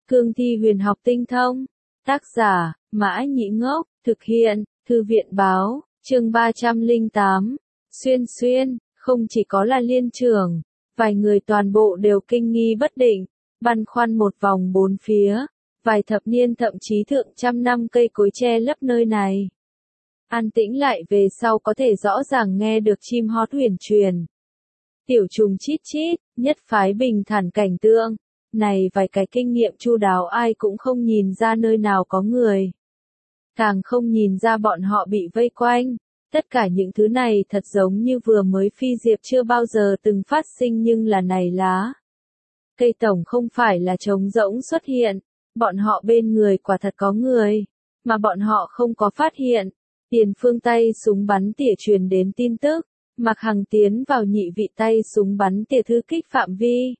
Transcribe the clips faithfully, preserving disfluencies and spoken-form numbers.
Cương thi huyền học tinh thông. Tác giả, Mã Nhĩ Ngốc, thực hiện, Thư viện Báo, chương ba trăm lẻ tám. Xuyên xuyên, không chỉ có là Liên trưởng, vài người toàn bộ đều kinh nghi bất định, băn khoăn một vòng bốn phía, vài thập niên thậm chí thượng trăm năm cây cối che lấp nơi này. An tĩnh lại về sau có thể rõ ràng nghe được chim hót huyền truyền. Tiểu trùng chít chít, nhất phái bình thản cảnh tượng. Này vài cái kinh nghiệm chu đáo ai cũng không nhìn ra nơi nào có người. Càng không nhìn ra bọn họ bị vây quanh. Tất cả những thứ này thật giống như vừa mới phi diệp chưa bao giờ từng phát sinh nhưng là này lá. Cây tổng không phải là trống rỗng xuất hiện. Bọn họ bên người quả thật có người. Mà bọn họ không có phát hiện. Tiền phương tay súng bắn tỉa truyền đến tin tức. Mạc Hằng tiến vào nhị vị tay súng bắn tỉa thư kích phạm vi.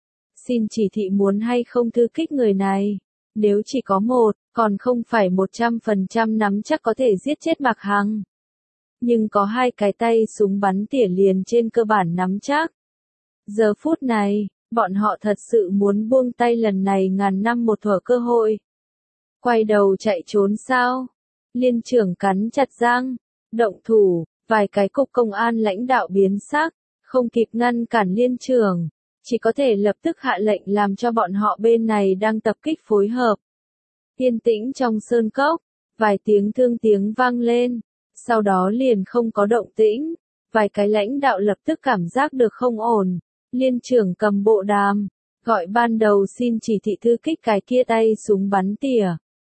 Xin chỉ thị muốn hay không thư kích người này. Nếu chỉ có một, còn không phải một trăm phần trăm nắm chắc có thể giết chết Mạc Hằng. Nhưng có hai cái tay súng bắn tỉa liền trên cơ bản nắm chắc. Giờ phút này, bọn họ thật sự muốn buông tay lần này ngàn năm một thuở cơ hội. Quay đầu chạy trốn sao? Liên trưởng cắn chặt răng, động thủ, vài cái cục công an lãnh đạo biến sắc, không kịp ngăn cản liên trưởng. Chỉ có thể lập tức hạ lệnh làm cho bọn họ bên này đang tập kích phối hợp. Yên tĩnh trong sơn cốc, vài tiếng thương tiếng vang lên, sau đó liền không có động tĩnh, vài cái lãnh đạo lập tức cảm giác được không ổn, liên trưởng cầm bộ đàm, gọi ban đầu xin chỉ thị thư kích cái kia tay súng bắn tỉa.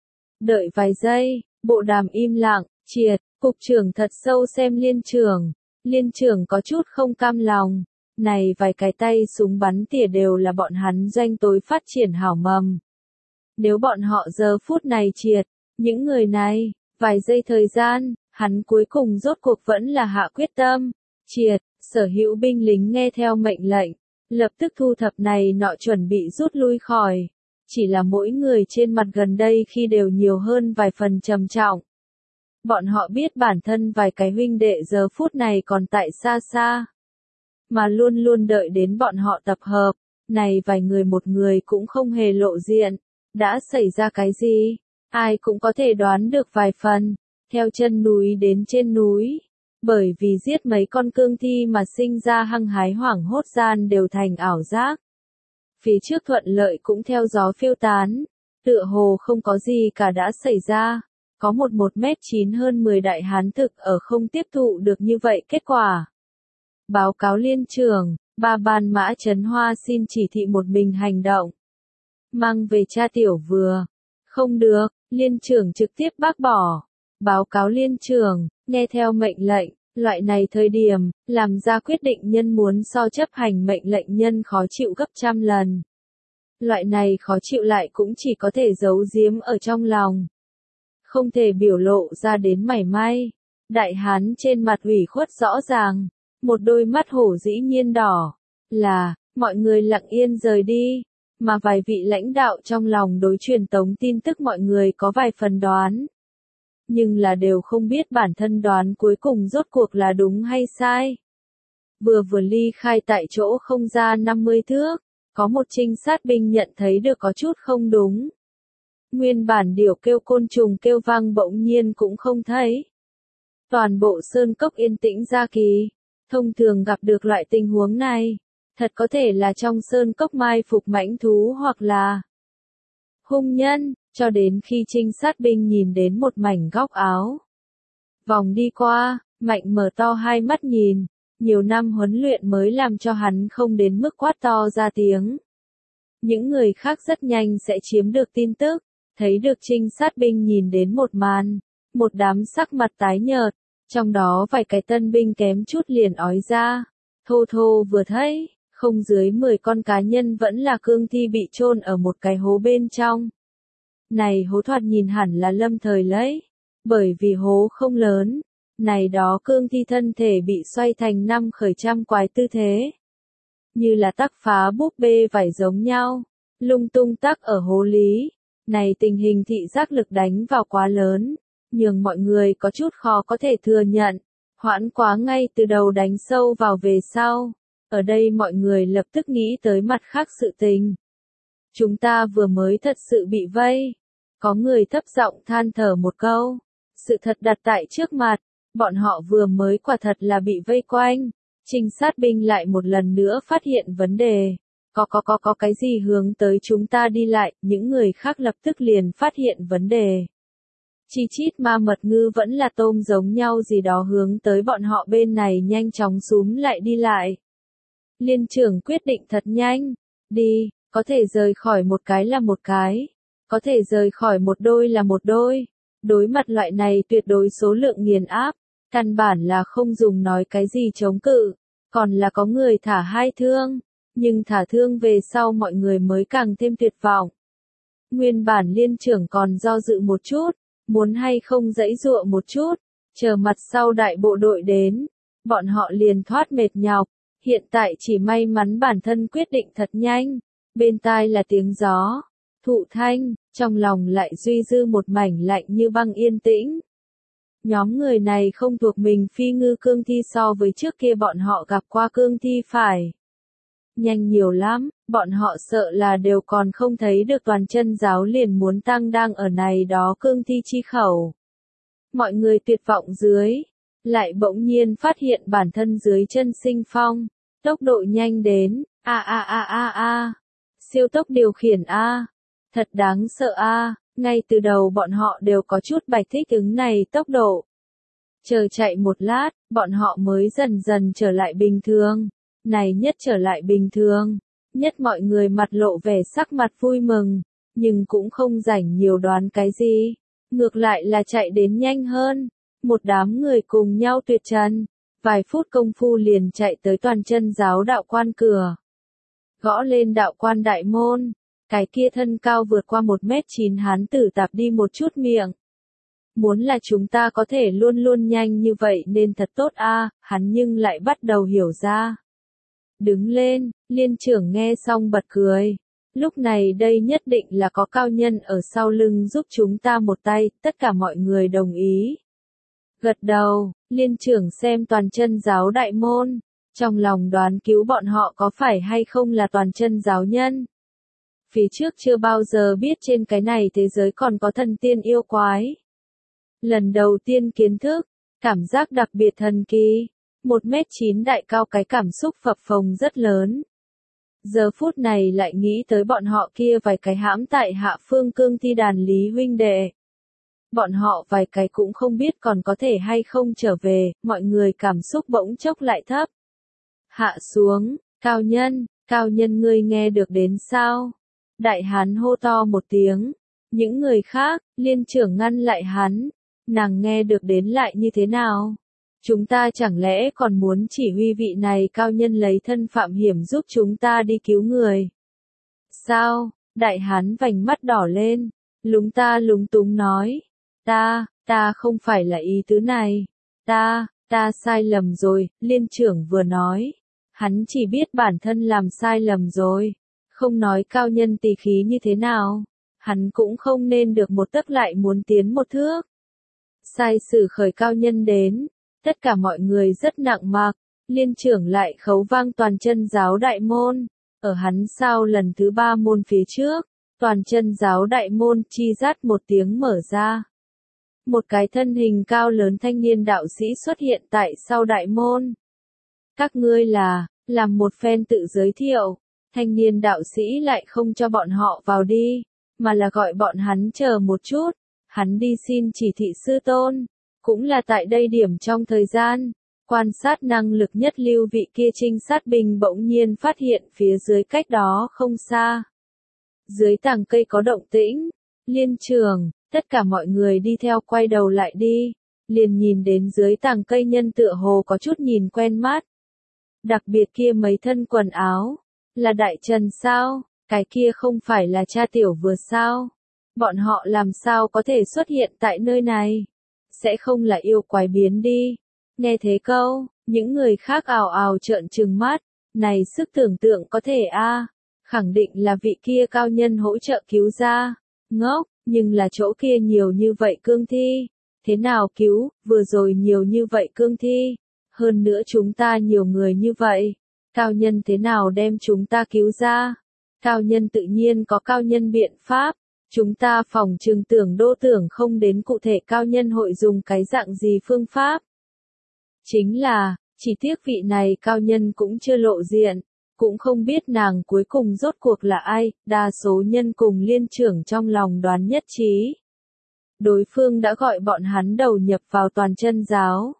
Đợi vài giây, bộ đàm im lặng, triệt, cục trưởng thật sâu xem liên trưởng, liên trưởng có chút không cam lòng. Này vài cái tay súng bắn tỉa đều là bọn hắn doanh tối phát triển hảo mầm. Nếu bọn họ giờ phút này triệt, những người này, vài giây thời gian, hắn cuối cùng rốt cuộc vẫn là hạ quyết tâm. Triệt, sở hữu binh lính nghe theo mệnh lệnh, lập tức thu thập này nọ chuẩn bị rút lui khỏi. Chỉ là mỗi người trên mặt gần đây khi đều nhiều hơn vài phần trầm trọng. Bọn họ biết bản thân vài cái huynh đệ giờ phút này còn tại xa xa. Mà luôn luôn đợi đến bọn họ tập hợp, này vài người một người cũng không hề lộ diện, đã xảy ra cái gì, ai cũng có thể đoán được vài phần, theo chân núi đến trên núi, bởi vì giết mấy con cương thi mà sinh ra hăng hái hoảng hốt gian đều thành ảo giác. Phía trước thuận lợi cũng theo gió phiêu tán, tựa hồ không có gì cả đã xảy ra, có một một mét chín hơn mười đại hán thực ở không tiếp thụ được như vậy kết quả. Báo cáo liên trưởng, ba ban Mã Trấn Hoa xin chỉ thị một mình hành động. Mang về cha tiểu vừa. Không được, liên trưởng trực tiếp bác bỏ. Báo cáo liên trưởng, nghe theo mệnh lệnh, loại này thời điểm, làm ra quyết định nhân muốn so chấp hành mệnh lệnh nhân khó chịu gấp trăm lần. Loại này khó chịu lại cũng chỉ có thể giấu giếm ở trong lòng. Không thể biểu lộ ra đến mảy may. Đại hán trên mặt ủy khuất rõ ràng. Một đôi mắt hổ dĩ nhiên đỏ, là, mọi người lặng yên rời đi, mà vài vị lãnh đạo trong lòng đối truyền tống tin tức mọi người có vài phần đoán. Nhưng là đều không biết bản thân đoán cuối cùng rốt cuộc là đúng hay sai. Vừa vừa ly khai tại chỗ không ra năm mươi thước, có một trinh sát binh nhận thấy được có chút không đúng. Nguyên bản điểu kêu côn trùng kêu vang bỗng nhiên cũng không thấy. Toàn bộ sơn cốc yên tĩnh ra kỳ. Thông thường gặp được loại tình huống này, thật có thể là trong sơn cốc mai phục mãnh thú hoặc là hung nhân, cho đến khi trinh sát binh nhìn đến một mảnh góc áo. Vòng đi qua, Mạnh mở to hai mắt nhìn, nhiều năm huấn luyện mới làm cho hắn không đến mức quát to ra tiếng. Những người khác rất nhanh sẽ chiếm được tin tức, thấy được trinh sát binh nhìn đến một màn, một đám sắc mặt tái nhợt. Trong đó vài cái tân binh kém chút liền ói ra, thô thô vừa thấy, không dưới mười con cá nhân vẫn là cương thi bị chôn ở một cái hố bên trong. Này hố thoạt nhìn hẳn là lâm thời lấy, bởi vì hố không lớn, này đó cương thi thân thể bị xoay thành năm khởi trăm quái tư thế. Như là tắc phá búp bê vải giống nhau, lung tung tắc ở hố lý, này tình hình thị giác lực đánh vào quá lớn. Nhưng mọi người có chút khó có thể thừa nhận, hoãn quá ngay từ đầu đánh sâu vào về sau. Ở đây mọi người lập tức nghĩ tới mặt khác sự tình. Chúng ta vừa mới thật sự bị vây. Có người thấp giọng than thở một câu. Sự thật đặt tại trước mặt, bọn họ vừa mới quả thật là bị vây quanh. Trinh sát binh lại một lần nữa phát hiện vấn đề. Có có có có cái gì hướng tới chúng ta đi lại, những người khác lập tức liền phát hiện vấn đề. Chi chít ma mật ngư vẫn là tôm giống nhau gì đó hướng tới bọn họ bên này nhanh chóng xúm lại đi lại. Liên trưởng quyết định thật nhanh, đi, có thể rời khỏi một cái là một cái, có thể rời khỏi một đôi là một đôi. Đối mặt loại này tuyệt đối số lượng nghiền áp, căn bản là không dùng nói cái gì chống cự, còn là có người thả hai thương, nhưng thả thương về sau mọi người mới càng thêm tuyệt vọng. Nguyên bản liên trưởng còn do dự một chút, muốn hay không giãy giụa một chút, chờ mặt sau đại bộ đội đến, bọn họ liền thoát mệt nhọc, hiện tại chỉ may mắn bản thân quyết định thật nhanh, bên tai là tiếng gió, thụ thanh, trong lòng lại duy dư một mảnh lạnh như băng yên tĩnh. Nhóm người này không thuộc mình phi ngư cương thi so với trước kia bọn họ gặp qua cương thi phải nhanh nhiều lắm, bọn họ sợ là đều còn không thấy được toàn chân giáo liền muốn tăng đang ở này đó cương thi chi khẩu. Mọi người tuyệt vọng dưới, lại bỗng nhiên phát hiện bản thân dưới chân sinh phong, tốc độ nhanh đến, a a a a a, siêu tốc điều khiển a, thật đáng sợ a, ngay từ đầu bọn họ đều có chút bạch thích ứng này tốc độ. Chờ chạy một lát, bọn họ mới dần dần trở lại bình thường. Này nhất trở lại bình thường, nhất mọi người mặt lộ vẻ sắc mặt vui mừng, nhưng cũng không rảnh nhiều đoán cái gì, ngược lại là chạy đến nhanh hơn, một đám người cùng nhau tuyệt trần, vài phút công phu liền chạy tới toàn chân giáo đạo quan cửa. Gõ lên đạo quan đại môn, cái kia thân cao vượt qua một mét chín hán tử tạp đi một chút miệng. Muốn là chúng ta có thể luôn luôn nhanh như vậy nên thật tốt a, hắn nhưng lại bắt đầu hiểu ra. Đứng lên, liên trưởng nghe xong bật cười. Lúc này đây nhất định là có cao nhân ở sau lưng giúp chúng ta một tay, tất cả mọi người đồng ý. Gật đầu, liên trưởng xem toàn chân giáo đại môn, trong lòng đoán cứu bọn họ có phải hay không là toàn chân giáo nhân. Phía trước chưa bao giờ biết trên cái này thế giới còn có thần tiên yêu quái. Lần đầu tiên kiến thức, cảm giác đặc biệt thần kỳ. Một mét chín đại cao cái cảm xúc phập phồng rất lớn. Giờ phút này lại nghĩ tới bọn họ kia vài cái hãm tại hạ phương cương thi đàn lý huynh đệ. Bọn họ vài cái cũng không biết còn có thể hay không trở về, mọi người cảm xúc bỗng chốc lại thấp. Hạ xuống, cao nhân, cao nhân ngươi nghe được đến sao? Đại hán hô to một tiếng. Những người khác, liên trưởng ngăn lại hắn. Nàng nghe được đến lại như thế nào? Chúng ta chẳng lẽ còn muốn chỉ huy vị này cao nhân lấy thân phạm hiểm giúp chúng ta đi cứu người? Sao? Đại hán vành mắt đỏ lên, lúng ta lúng túng nói. Ta, ta không phải là ý tứ này. Ta, ta sai lầm rồi, liên trưởng vừa nói. Hắn chỉ biết bản thân làm sai lầm rồi. Không nói cao nhân tỳ khí như thế nào. Hắn cũng không nên được một tấc lại muốn tiến một thước. Sai sử khởi cao nhân đến. Tất cả mọi người rất nặng mặc, liên trưởng lại khấu vang toàn chân giáo đại môn, ở hắn sau lần thứ ba môn phía trước, toàn chân giáo đại môn chi rát một tiếng mở ra. Một cái thân hình cao lớn thanh niên đạo sĩ xuất hiện tại sau đại môn. Các ngươi là, làm một phen tự giới thiệu, thanh niên đạo sĩ lại không cho bọn họ vào đi, mà là gọi bọn hắn chờ một chút, hắn đi xin chỉ thị sư tôn. Cũng là tại đây điểm trong thời gian, quan sát năng lực nhất lưu vị kia trinh sát binh bỗng nhiên phát hiện phía dưới cách đó không xa. Dưới tàng cây có động tĩnh, liên trường, tất cả mọi người đi theo quay đầu lại đi, liền nhìn đến dưới tàng cây nhân tựa hồ có chút nhìn quen mắt. Đặc biệt kia mấy thân quần áo, là đại trần sao, cái kia không phải là cha tiểu vừa sao, bọn họ làm sao có thể xuất hiện tại nơi này. Sẽ không là yêu quái biến đi. Nghe thế câu, những người khác ào ào trợn trừng mắt, này sức tưởng tượng có thể a, à, khẳng định là vị kia cao nhân hỗ trợ cứu ra. Ngốc, nhưng là chỗ kia nhiều như vậy cương thi, thế nào cứu, vừa rồi nhiều như vậy cương thi, hơn nữa chúng ta nhiều người như vậy, cao nhân thế nào đem chúng ta cứu ra? Cao nhân tự nhiên có cao nhân biện pháp, chúng ta phòng trừng tưởng đô tưởng không đến cụ thể cao nhân hội dùng cái dạng gì phương pháp. Chính là, chỉ tiếc vị này cao nhân cũng chưa lộ diện, cũng không biết nàng cuối cùng rốt cuộc là ai, đa số nhân cùng liên trưởng trong lòng đoán nhất trí. Đối phương đã gọi bọn hắn đầu nhập vào toàn chân giáo.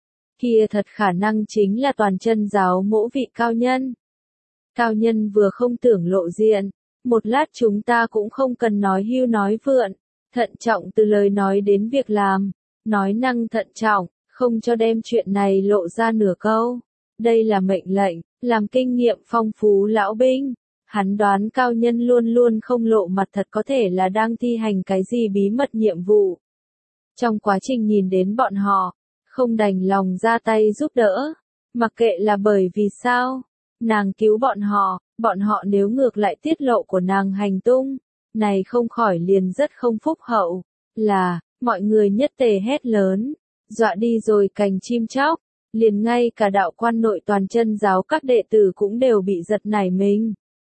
Kia thật khả năng chính là toàn chân giáo mỗ vị cao nhân. Cao nhân vừa không tưởng lộ diện, một lát chúng ta cũng không cần nói hưu nói vượn, thận trọng từ lời nói đến việc làm, nói năng thận trọng, không cho đem chuyện này lộ ra nửa câu. Đây là mệnh lệnh, làm kinh nghiệm phong phú lão binh. Hắn đoán cao nhân luôn luôn không lộ mặt thật có thể là đang thi hành cái gì bí mật nhiệm vụ. Trong quá trình nhìn đến bọn họ, không đành lòng ra tay giúp đỡ, mặc kệ là bởi vì sao, nàng cứu bọn họ, bọn họ nếu ngược lại tiết lộ của nàng hành tung, này không khỏi liền rất không phúc hậu, là, mọi người nhất tề hét lớn, dọa đi rồi cành chim chóc, liền ngay cả đạo quan nội toàn chân giáo các đệ tử cũng đều bị giật nảy mình.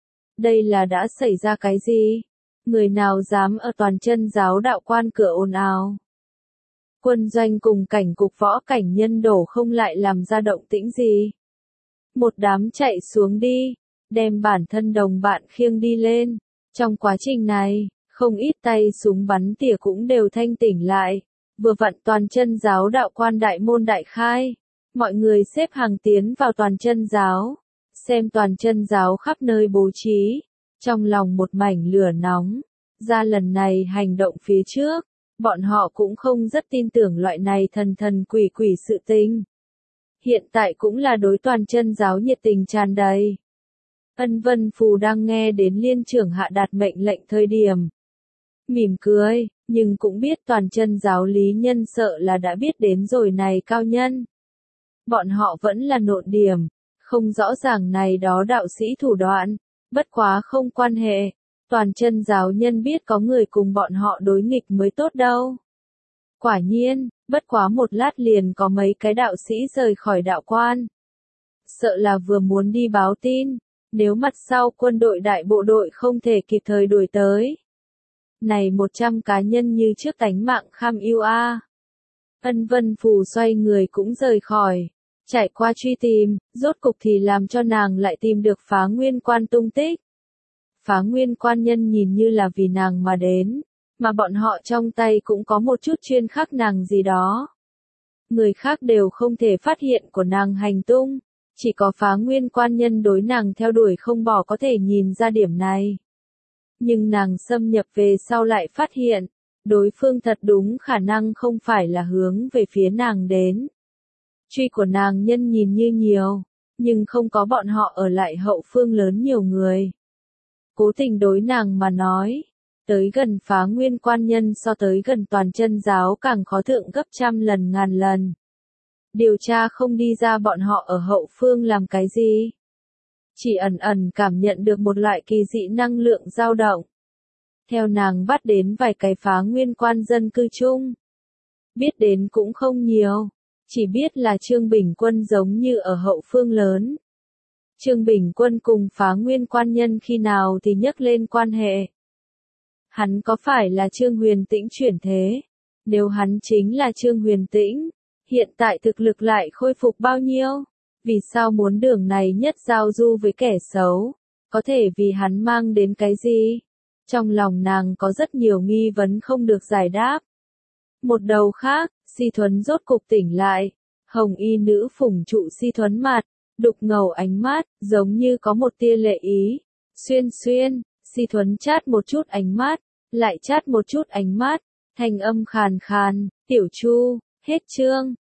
Đây là đã xảy ra cái gì? Người nào dám ở toàn chân giáo đạo quan cửa ồn ào? Quân doanh cùng cảnh cục võ cảnh nhân đổ không lại làm ra động tĩnh gì? Một đám chạy xuống đi, đem bản thân đồng bạn khiêng đi lên. Trong quá trình này, không ít tay súng bắn tỉa cũng đều thanh tỉnh lại. Vừa vặn toàn chân giáo đạo quan đại môn đại khai. Mọi người xếp hàng tiến vào toàn chân giáo. Xem toàn chân giáo khắp nơi bố trí. Trong lòng một mảnh lửa nóng. Ra lần này hành động phía trước. Bọn họ cũng không rất tin tưởng loại này thần thần quỷ quỷ sự tình. Hiện tại cũng là đối toàn chân giáo nhiệt tình tràn đầy. Ân Vân Phù đang nghe đến liên trưởng hạ đạt mệnh lệnh thời điểm. Mỉm cười, nhưng cũng biết toàn chân giáo lý nhân sợ là đã biết đến rồi này cao nhân. Bọn họ vẫn là nộn điểm, không rõ ràng này đó đạo sĩ thủ đoạn, bất quá không quan hệ. Toàn chân giáo nhân biết có người cùng bọn họ đối nghịch mới tốt đâu. Quả nhiên, bất quá một lát liền có mấy cái đạo sĩ rời khỏi đạo quan. Sợ là vừa muốn đi báo tin, nếu mặt sau quân đội đại bộ đội không thể kịp thời đuổi tới. Này một trăm cá nhân như trước tánh mạng kham yêu a. Ân Vân Phù xoay người cũng rời khỏi, chạy qua truy tìm, rốt cục thì làm cho nàng lại tìm được Phá Nguyên Quan tung tích. Phá Nguyên Quan nhân nhìn như là vì nàng mà đến, mà bọn họ trong tay cũng có một chút chuyên khắc nàng gì đó. Người khác đều không thể phát hiện của nàng hành tung, chỉ có Phá Nguyên Quan nhân đối nàng theo đuổi không bỏ có thể nhìn ra điểm này. Nhưng nàng xâm nhập về sau lại phát hiện, đối phương thật đúng khả năng không phải là hướng về phía nàng đến. Truy của nàng nhân nhìn như nhiều, nhưng không có bọn họ ở lại hậu phương lớn nhiều người. Cố tình đối nàng mà nói, tới gần Phá Nguyên Quan nhân so tới gần toàn chân giáo càng khó thượng gấp trăm lần ngàn lần. Điều tra không đi ra bọn họ ở hậu phương làm cái gì. Chỉ ẩn ẩn cảm nhận được một loại kỳ dị năng lượng dao động. Theo nàng bắt đến vài cái Phá Nguyên Quan dân cư chung. Biết đến cũng không nhiều, chỉ biết là Trương Bình Quân giống như ở hậu phương lớn. Trương Bình Quân cùng Phá Nguyên Quan nhân khi nào thì nhắc lên quan hệ. Hắn có phải là Trương Huyền Tĩnh chuyển thế? Nếu hắn chính là Trương Huyền Tĩnh, hiện tại thực lực lại khôi phục bao nhiêu? Vì sao muốn đường này nhất giao du với kẻ xấu? Có thể vì hắn mang đến cái gì? Trong lòng nàng có rất nhiều nghi vấn không được giải đáp. Một đầu khác, Si Thuấn rốt cục tỉnh lại. Hồng y nữ phủng trụ Si Thuấn mặt, đục ngầu ánh mắt, giống như có một tia lệ ý. Xuyên xuyên, Si Thuấn chát một chút ánh mắt, lại chát một chút ánh mắt, thanh âm khàn khàn, tiểu Chu, hết chương.